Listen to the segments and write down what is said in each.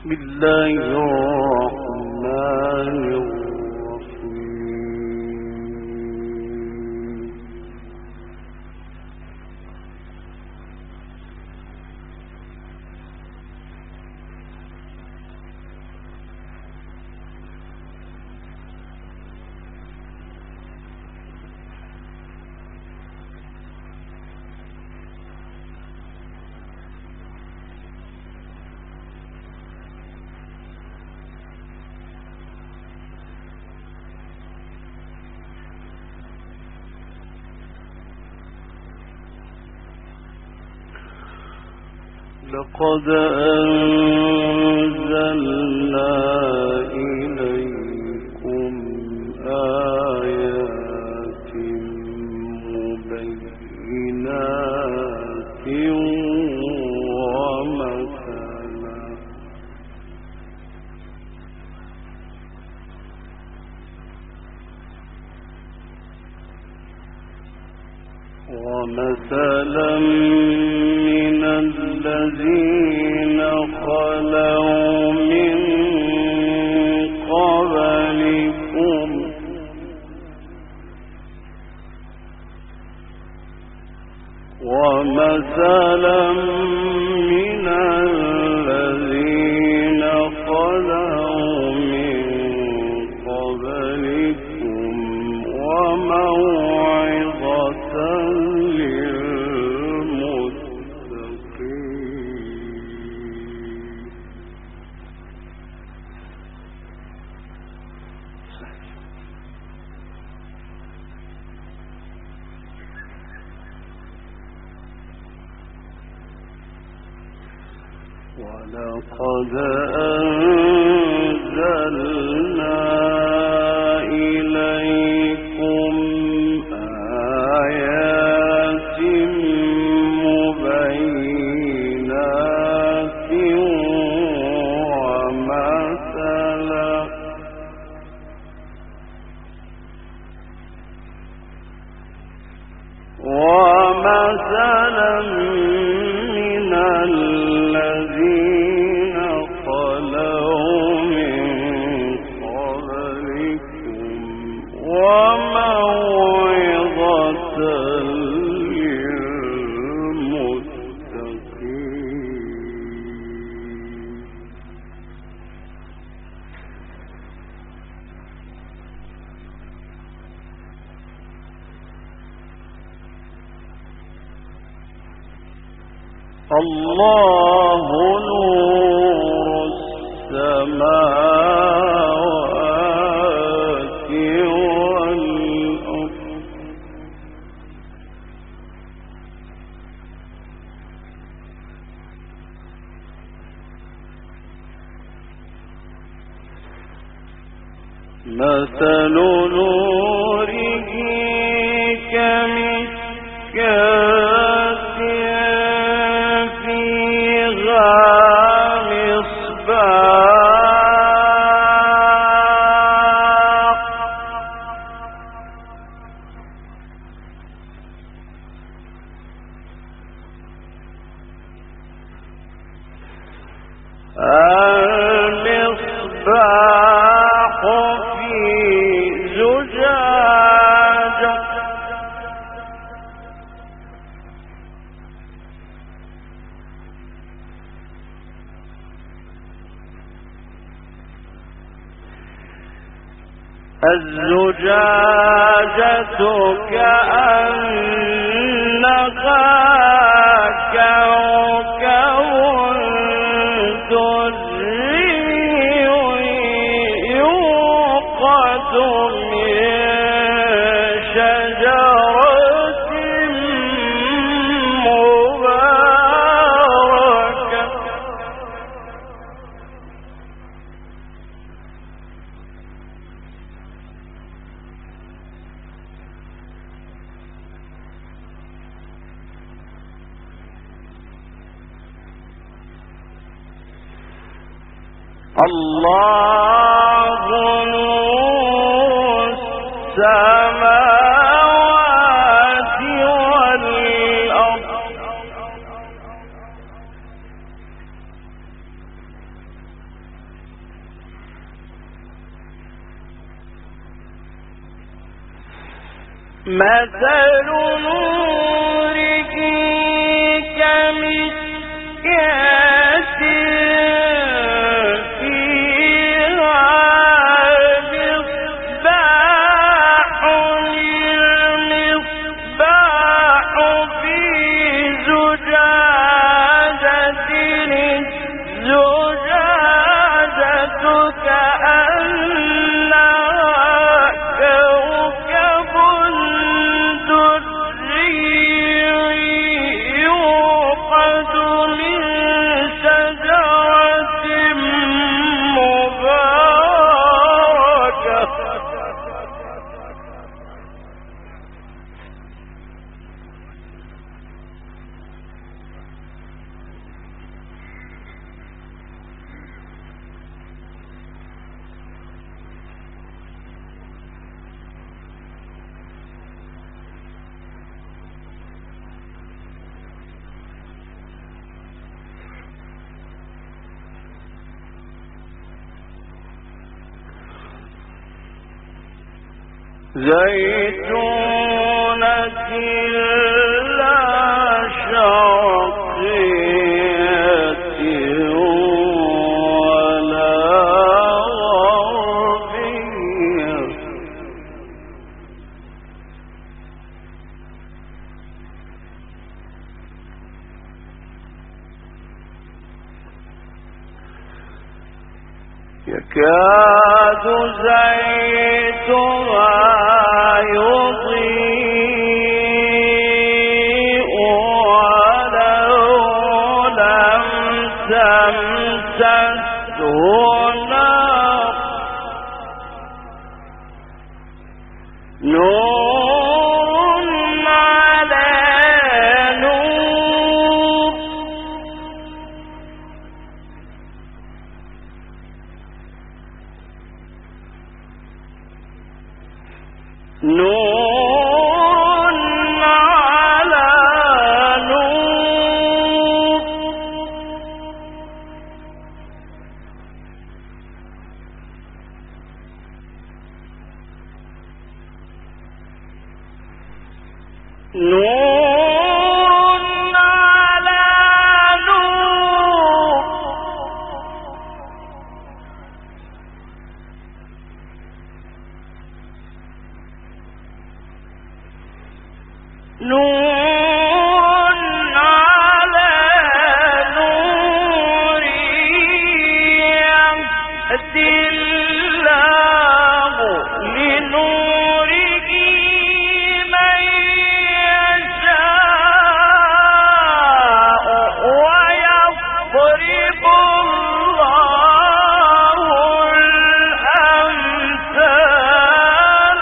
بسم الله الرحمن الرحيم. لقد أنزلنا إليكم آيات مبينات ومثلا من الذين خلوا من قبلكم ومثلا من الذين خلوا من قبلكم وموعظة ولقد أنزلنا إليكم آيات مبينات ومثلا من الذين خلوا من قبلكم وموعظة للمتقين. الله نور السماوات والأرض مثل نوره كمشكاة المصباح في زجاجة الزجاجة كأنها كوكب دري يوقد من شجرة مباركة الله نور السماوات والأرض مثل نوره كمشكاة فيها مصباح المصباح في زجاجة الزجاجة كأنها كوكب دري يوقد من شجرة مباركة زيتونة لا شرقية ولا غربية يكاد زيتها يضيء ولو لم تمسسه نار نور على نور نور على نور نور على نور نور على نور يهدي الله لنوره من يشاء ويضرب الله الأمثال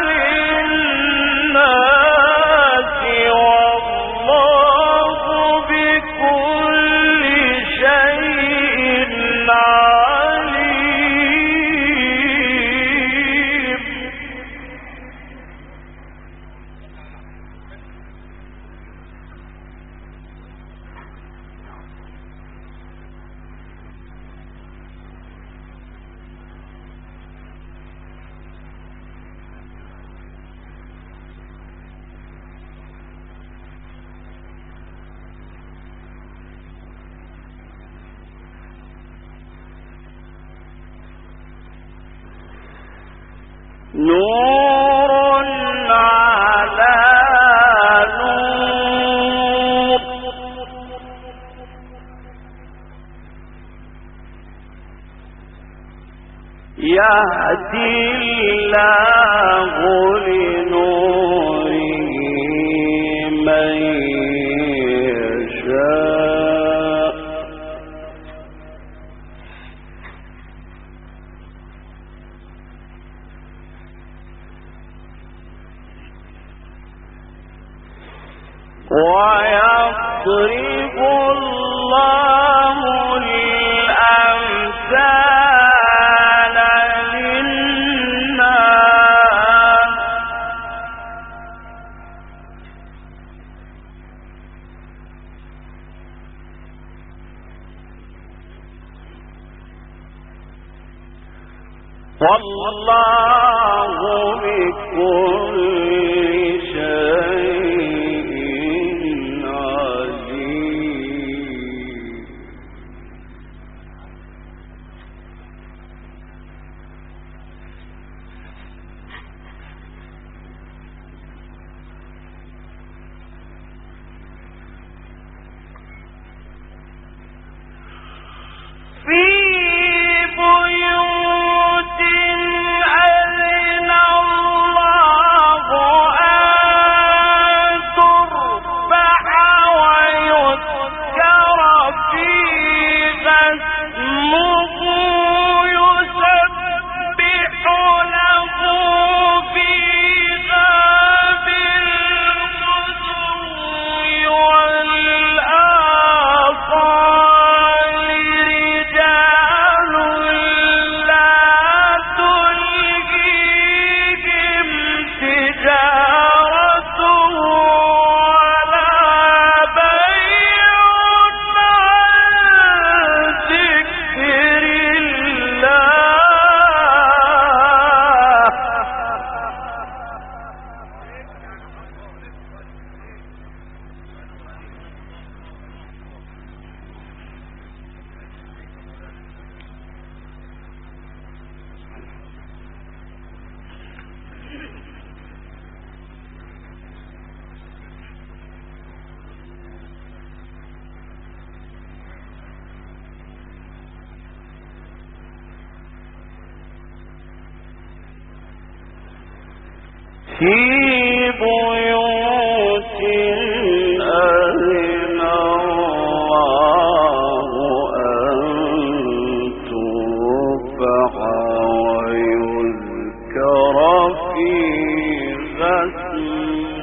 للناس والله بكل شيء عليم نور على نور يهدي الله لنوره من يشاء ويضرب الله الأمثال للناس والله بكل في بيوت أذن الله أن ترفع ويذكر فيها اسمه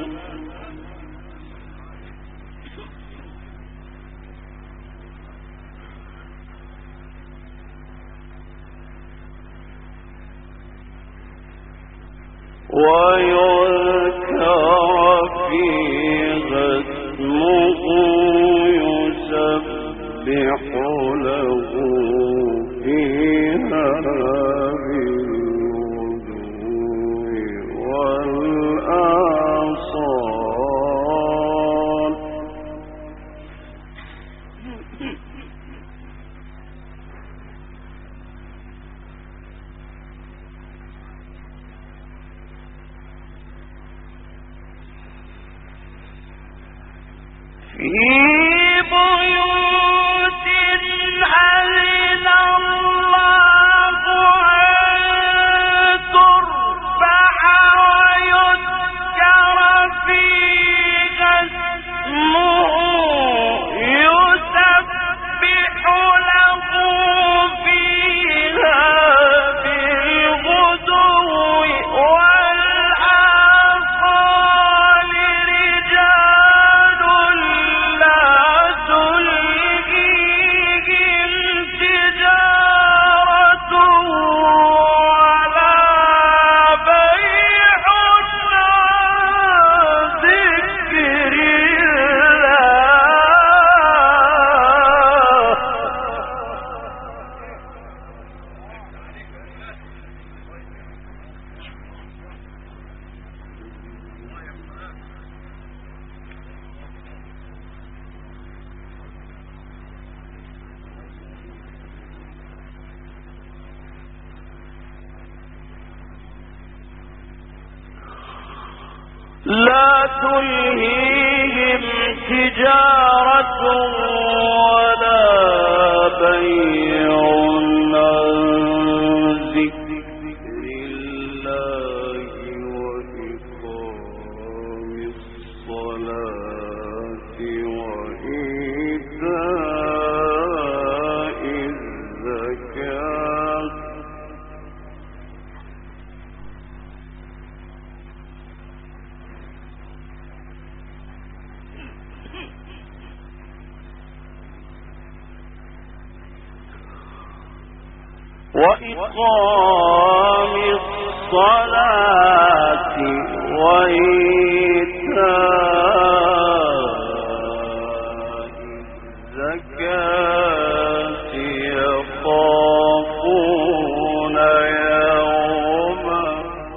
يسبح له فيها بالغدو والآصال في بيوت أذن الله أن ترفع ويذكر فيها اسمه يسبح له فيها بالغدو والآصال رجال لا تلهيهم تجارة ولا بيع عن ذكر لا تلهيهم تجارة ولا بيع عن ذكر الله وإقام الصلاة وإيتاء الزكاة وإقام الصلاة وإيتاء الزكاة يخافون يوما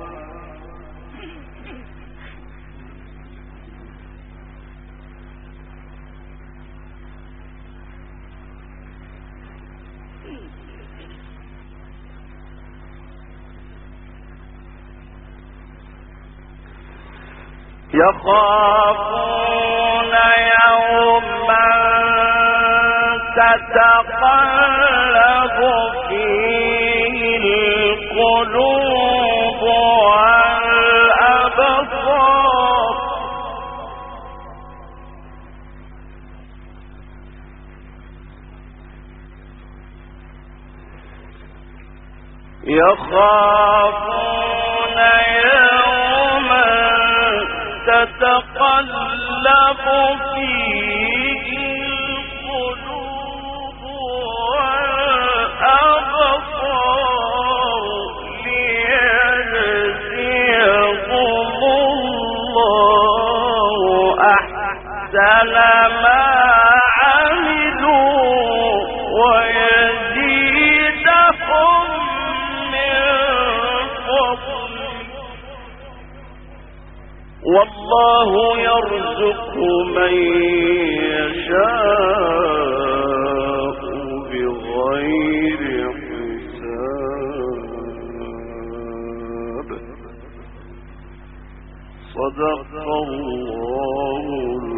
تتقلب فيه القلوب والأبصار يخافون يوما تتقلب فيه القلوب والأبصار ليجزيهم الله أحسن ما عملوا ويزيدهم من فضله والله يرزق من يشاء بغير حساب صدق الله